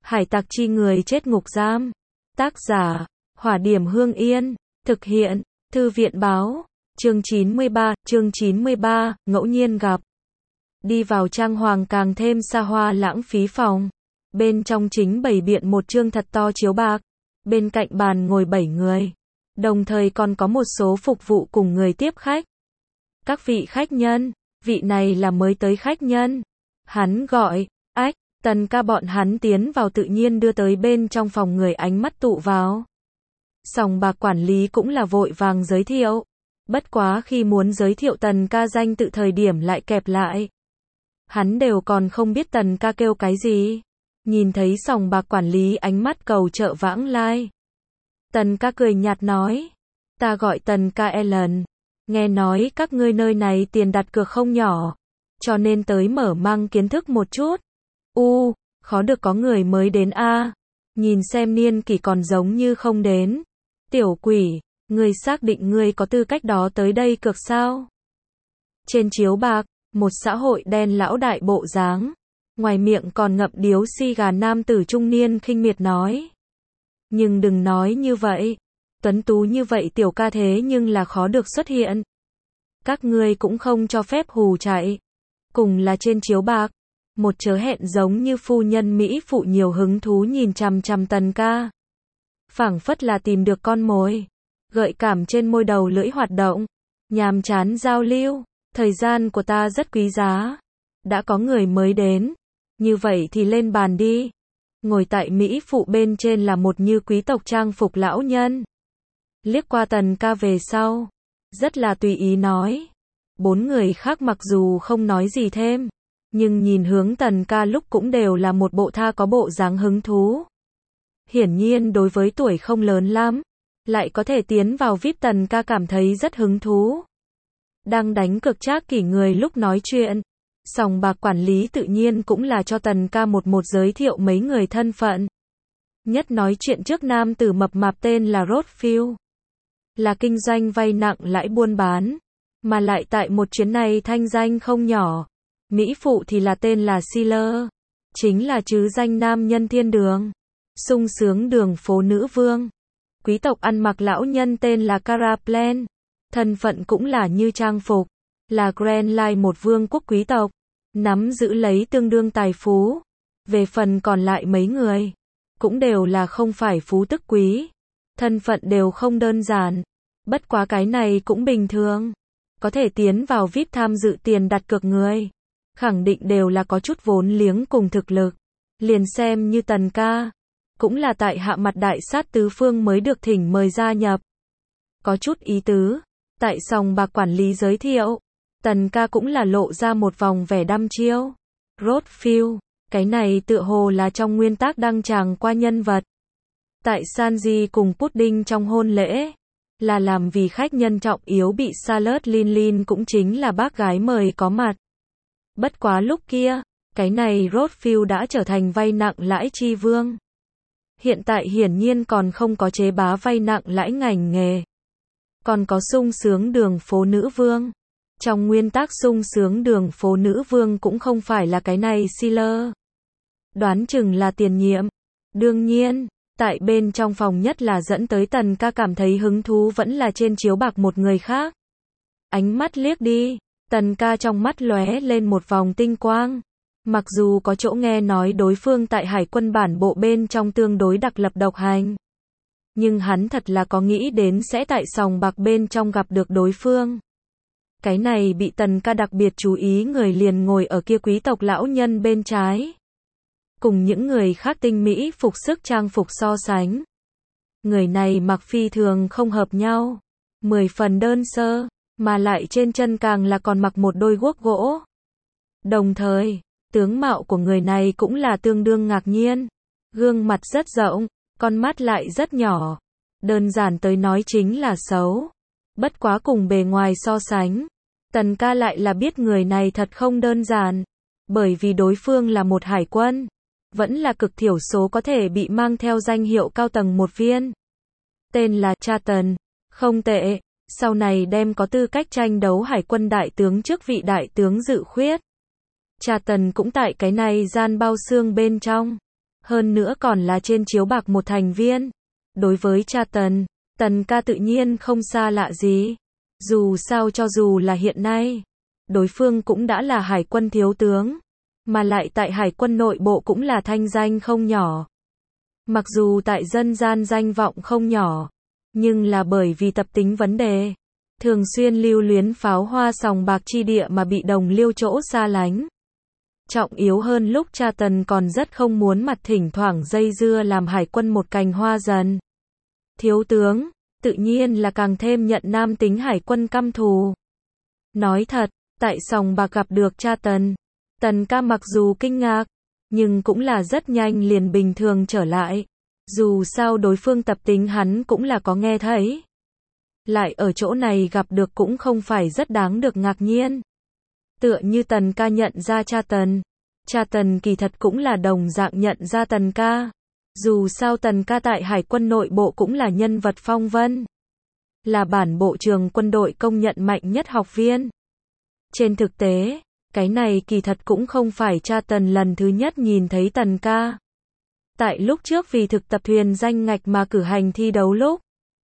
Hải tặc chi người chết ngục giam. Tác giả, Hỏa Điểm Hương Yên. Thực hiện, Thư viện báo. Chương 93, ngẫu nhiên gặp. Đi vào trang hoàng càng thêm xa hoa lãng phí phòng. Bên trong chính bày biện một chương thật to chiếu bạc. Bên cạnh bàn ngồi 7 người. Đồng thời còn có một số phục vụ cùng người tiếp khách. Các vị khách nhân, vị này là mới tới khách nhân. Hắn gọi, ách, Tần ca bọn hắn tiến vào tự nhiên đưa tới bên trong phòng người ánh mắt tụ vào. Sòng bạc quản lý cũng là vội vàng giới thiệu. Bất quá khi muốn giới thiệu Tần ca danh tự thời điểm lại kẹp lại. Hắn đều còn không biết Tần ca kêu cái gì. Nhìn thấy sòng bạc quản lý ánh mắt cầu trợ vãng lai. Tần ca cười nhạt nói. Ta gọi Tần ca Ellen. Nghe nói các ngươi nơi này tiền đặt cược không nhỏ. Cho nên tới mở mang kiến thức một chút. Khó được có người mới đến a. Nhìn xem niên kỷ còn giống như không đến. Tiểu quỷ, ngươi xác định ngươi có tư cách đó tới đây cược sao? Trên chiếu bạc, một xã hội đen lão đại bộ dáng. Ngoài miệng còn ngậm điếu xì gà nam tử trung niên khinh miệt nói. Nhưng đừng nói như vậy. Tuấn tú như vậy tiểu ca thế nhưng là khó được xuất hiện. Các ngươi cũng không cho phép hù chạy. Cùng là trên chiếu bạc. Một chớ hẹn giống như phu nhân Mỹ phụ nhiều hứng thú nhìn chằm chằm Tần ca. Phảng phất là tìm được con mồi. Gợi cảm trên môi đầu lưỡi hoạt động. Nhàm chán giao lưu. Thời gian của ta rất quý giá. Đã có người mới đến. Như vậy thì lên bàn đi. Ngồi tại Mỹ phụ bên trên là một như quý tộc trang phục lão nhân. Liếc qua Tần ca về sau. Rất là tùy ý nói. 4 người khác mặc dù không nói gì thêm. Nhưng nhìn hướng Tần ca lúc cũng đều là một bộ tha có bộ dáng hứng thú. Hiển nhiên đối với tuổi không lớn lắm. Lại có thể tiến vào VIP Tần ca cảm thấy rất hứng thú. Đang đánh cực trác kỷ người lúc nói chuyện. Sòng bạc quản lý tự nhiên cũng là cho Tần ca một giới thiệu mấy người thân phận. Nhất nói chuyện trước nam tử mập mạp tên là Rothfield. Là kinh doanh vay nặng lãi buôn bán. Mà lại tại một chuyến này thanh danh không nhỏ. Mỹ phụ thì là tên là Sealer. Chính là chứ danh nam nhân thiên đường. Sung sướng đường phố nữ vương. Quý tộc ăn mặc lão nhân tên là Caraplan. Thân phận cũng là như trang phục. Là Grand Line một vương quốc quý tộc. Nắm giữ lấy tương đương tài phú. Về phần còn lại mấy người. Cũng đều là không phải phú tức quý. Thân phận đều không đơn giản. Bất quá cái này cũng bình thường. Có thể tiến vào VIP tham dự tiền đặt cược người. Khẳng định đều là có chút vốn liếng cùng thực lực. Liền xem như Tần ca. Cũng là tại hạ mặt đại sát tứ phương mới được thỉnh mời gia nhập. Có chút ý tứ. Tại sòng bạc quản lý giới thiệu. Tần ca cũng là lộ ra một vòng vẻ đăm chiêu. Rothfield. Cái này tựa hồ là trong nguyên tác đăng tràng qua nhân vật. Tại Sanji cùng Pudding trong hôn lễ. Là làm vì khách nhân trọng yếu bị Salad Lin cũng chính là bác gái mời có mặt. Bất quá lúc kia, cái này Rothfield đã trở thành vay nặng lãi chi vương. Hiện tại hiển nhiên còn không có chế bá vay nặng lãi ngành nghề. Còn có sung sướng đường phố nữ vương. Trong nguyên tắc sung sướng đường phố nữ vương cũng không phải là cái này Sealer. Đoán chừng là tiền nhiệm. Đương nhiên, tại bên trong phòng nhất là dẫn tới Tần ca cảm thấy hứng thú vẫn là trên chiếu bạc một người khác. Ánh mắt liếc đi. Tần ca trong mắt lóe lên một vòng tinh quang. Mặc dù có chỗ nghe nói đối phương tại hải quân bản bộ bên trong tương đối đặc lập độc hành. Nhưng hắn thật là có nghĩ đến sẽ tại sòng bạc bên trong gặp được đối phương. Cái này bị Tần ca đặc biệt chú ý người liền ngồi ở kia quý tộc lão nhân bên trái. Cùng những người khác tinh mỹ phục sức trang phục so sánh. Người này mặc phi thường không hợp nhau. 10 phần đơn sơ. Mà lại trên chân càng là còn mặc một đôi guốc gỗ. Đồng thời, tướng mạo của người này cũng là tương đương ngạc nhiên. Gương mặt rất rộng, con mắt lại rất nhỏ. Đơn giản tới nói chính là xấu. Bất quá cùng bề ngoài so sánh. Tần ca lại là biết người này thật không đơn giản. Bởi vì đối phương là một hải quân. Vẫn là cực thiểu số có thể bị mang theo danh hiệu cao tầng một viên. Tên là Charlton. Không tệ. Sau này đem có tư cách tranh đấu hải quân đại tướng trước vị đại tướng Dự Khuyết. Charlton cũng tại cái này gian bao xương bên trong. hơn nữa còn là trên chiếu bạc một thành viên. Đối với cha Tần, Tần ca tự nhiên không xa lạ gì. Dù sao cho dù là hiện nay, đối phương cũng đã là hải quân thiếu tướng, mà lại tại hải quân nội bộ cũng là thanh danh không nhỏ. Mặc dù tại dân gian danh vọng không nhỏ, nhưng là bởi vì tập tính vấn đề, thường xuyên lưu luyến pháo hoa sòng bạc chi địa mà bị đồng liêu chỗ xa lánh. Trọng yếu hơn lúc cha Tần còn rất không muốn mặt thỉnh thoảng dây dưa làm hải quân một cành hoa dần. Thiếu tướng, tự nhiên là càng thêm nhận nam tính hải quân căm thù. Nói thật, tại sòng bạc gặp được cha Tần, Tần ca mặc dù kinh ngạc, nhưng cũng là rất nhanh liền bình thường trở lại. Dù sao đối phương tập tính hắn cũng là có nghe thấy. Lại ở chỗ này gặp được cũng không phải rất đáng được ngạc nhiên. Tựa như Tần ca nhận ra cha Tần kỳ thật cũng là đồng dạng nhận ra Tần ca. Dù sao Tần ca tại hải quân nội bộ cũng là nhân vật phong vân. Là bản bộ trưởng quân đội công nhận mạnh nhất học viên. Trên thực tế, cái này kỳ thật cũng không phải cha Tần lần thứ nhất nhìn thấy Tần ca. Tại lúc trước vì thực tập thuyền danh ngạch mà cử hành thi đấu lúc,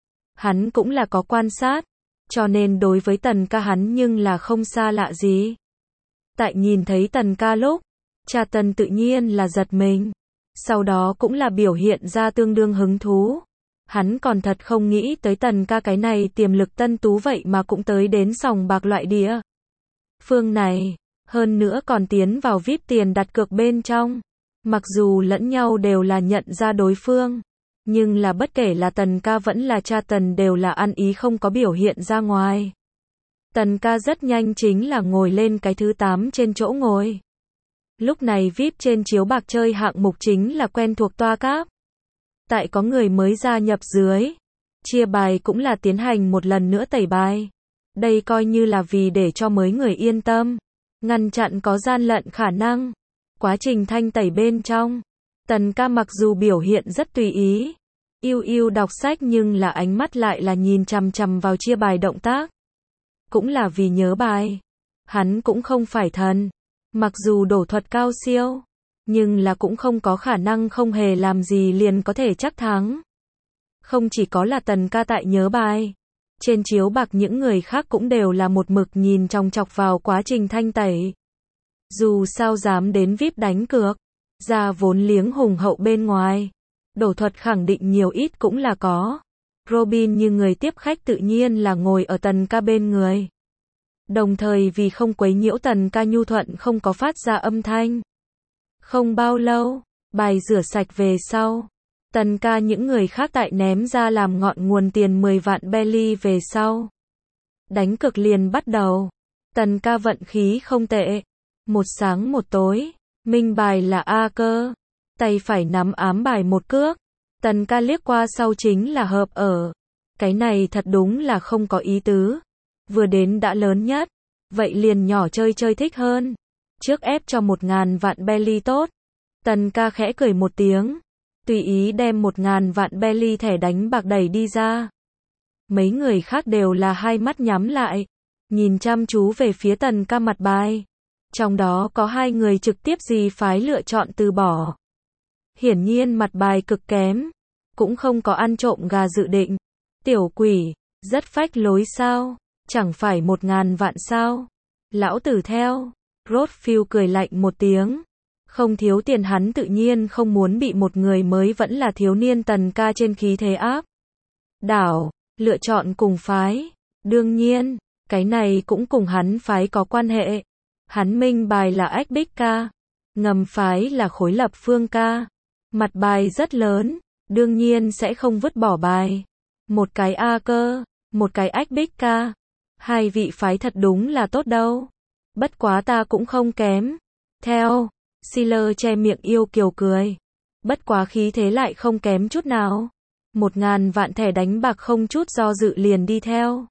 hắn cũng là có quan sát, cho nên đối với Tần ca hắn nhưng là không xa lạ gì. Tại nhìn thấy Tần ca lúc, cha Tần tự nhiên là giật mình, sau đó cũng là biểu hiện ra tương đương hứng thú. Hắn còn thật không nghĩ tới Tần ca cái này tiềm lực tân tú vậy mà cũng tới đến sòng bạc loại địa phương này, hơn nữa còn tiến vào VIP tiền đặt cược bên trong. Mặc dù lẫn nhau đều là nhận ra đối phương, nhưng là bất kể là Tần ca vẫn là cha Tần đều là ăn ý không có biểu hiện ra ngoài. Tần ca rất nhanh chính là ngồi lên cái thứ 8 trên chỗ ngồi. Lúc này VIP trên chiếu bạc chơi hạng mục chính là quen thuộc toa cáp. Tại có người mới gia nhập dưới, chia bài cũng là tiến hành một lần nữa tẩy bài. Đây coi như là vì để cho mới người yên tâm, ngăn chặn có gian lận khả năng. Quá trình thanh tẩy bên trong, Tần ca mặc dù biểu hiện rất tùy ý, yêu đọc sách nhưng là ánh mắt lại là nhìn chằm chằm vào chia bài động tác. Cũng là vì nhớ bài. Hắn cũng không phải thần, mặc dù đổ thuật cao siêu, nhưng là cũng không có khả năng không hề làm gì liền có thể chắc thắng. Không chỉ có là Tần ca tại nhớ bài, trên chiếu bạc những người khác cũng đều là một mực nhìn chòng chọc vào quá trình thanh tẩy. Dù sao dám đến VIP đánh cược, ra vốn liếng hùng hậu bên ngoài, đổ thuật khẳng định nhiều ít cũng là có. Robin như người tiếp khách tự nhiên là ngồi ở Tần ca bên người. Đồng thời vì không quấy nhiễu Tần ca nhu thuận không có phát ra âm thanh. Không bao lâu, bài rửa sạch về sau, Tần ca những người khác tại ném ra làm ngọn nguồn tiền 10 vạn belly về sau. Đánh cược liền bắt đầu. Tần ca vận khí không tệ. Một sáng một tối, minh bài là A cơ, tay phải nắm ám bài một cước. Tần ca liếc qua sau chính là hợp ở. Cái này thật đúng là không có ý tứ. Vừa đến đã lớn nhất, vậy liền nhỏ chơi thích hơn. Trước ép cho 1.000 vạn belly tốt. Tần ca khẽ cười một tiếng, tùy ý đem 1.000 vạn belly thẻ đánh bạc đẩy đi ra. Mấy người khác đều là hai mắt nhắm lại, nhìn chăm chú về phía Tần ca mặt bài. Trong đó có 2 người trực tiếp gì phái lựa chọn từ bỏ. Hiển nhiên mặt bài cực kém, cũng không có ăn trộm gà dự định. Tiểu quỷ, rất phách lối sao? Chẳng phải 1.000 vạn sao? Lão tử theo. Rothfield cười lạnh một tiếng. Không thiếu tiền hắn tự nhiên không muốn bị một người mới vẫn là thiếu niên Tần ca trên khí thế áp đảo, lựa chọn cùng phái. Đương nhiên, cái này cũng cùng hắn phái có quan hệ. Hắn minh bài là ách bích ca, ngầm phái là khối lập phương ca. Mặt bài rất lớn, đương nhiên sẽ không vứt bỏ bài. Một cái A cơ, một cái ách bích ca. 2 vị phái thật đúng là tốt đâu. Bất quá ta cũng không kém. Theo, Sealer che miệng yêu kiều cười. Bất quá khí thế lại không kém chút nào. 1.000 vạn thẻ đánh bạc không chút do dự liền đi theo.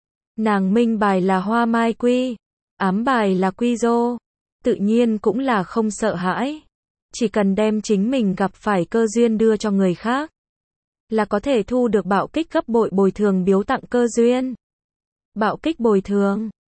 Nàng minh bài là hoa mai quy, ám bài là quy rô. Tự nhiên cũng là không sợ hãi. Chỉ cần đem chính mình gặp phải cơ duyên đưa cho người khác, là có thể thu được bạo kích gấp bội bồi thường biếu tặng cơ duyên. Bạo kích bồi thường,